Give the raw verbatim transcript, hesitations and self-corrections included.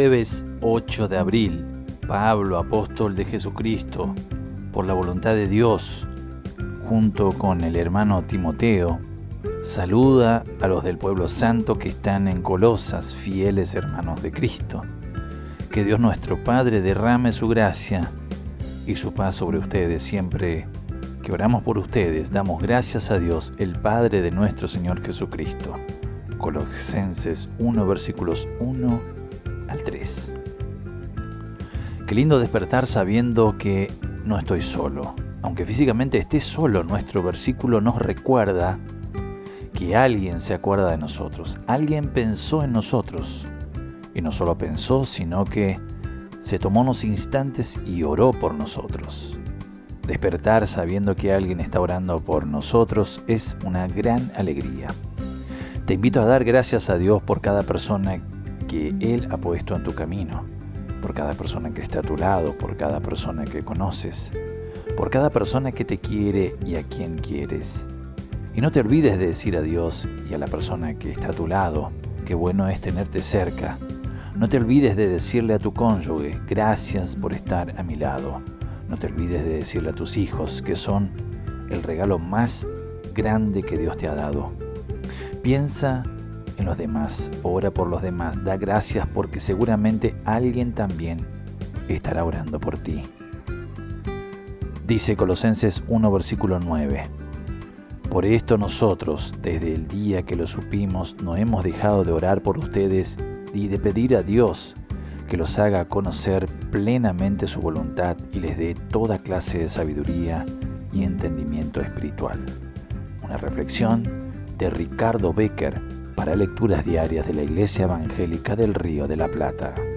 jueves ocho de abril, Pablo, apóstol de Jesucristo, por la voluntad de Dios, junto con el hermano Timoteo, saluda a los del pueblo santo que están en Colosas, fieles hermanos de Cristo. Que Dios nuestro Padre derrame su gracia y su paz sobre ustedes. Siempre que oramos por ustedes, damos gracias a Dios, el Padre de nuestro Señor Jesucristo. Colosenses uno, versículos uno al tres. Qué lindo despertar sabiendo que no estoy solo. Aunque físicamente esté solo, nuestro versículo nos recuerda que alguien se acuerda de nosotros. Alguien pensó en nosotros. Y no solo pensó, sino que se tomó unos instantes y oró por nosotros. Despertar sabiendo que alguien está orando por nosotros es una gran alegría. Te invito a dar gracias a Dios por cada persona que Él ha puesto en tu camino, por cada persona que está a tu lado, por cada persona que conoces, por cada persona que te quiere y a quien quieres. Y no te olvides de decir a Dios y a la persona que está a tu lado, qué bueno es tenerte cerca. No te olvides de decirle a tu cónyuge, gracias por estar a mi lado. No te olvides de decirle a tus hijos que son el regalo más grande que Dios te ha dado. Piensa en los demás, ora por los demás, da gracias porque seguramente alguien también estará orando por ti. Dice Colosenses uno, versículo nueve. Por esto nosotros, desde el día que lo supimos, no hemos dejado de orar por ustedes y de pedir a Dios que los haga conocer plenamente su voluntad y les dé toda clase de sabiduría y entendimiento espiritual. Una reflexión de Ricardo Becker para lecturas diarias de la Iglesia Evangélica del Río de la Plata.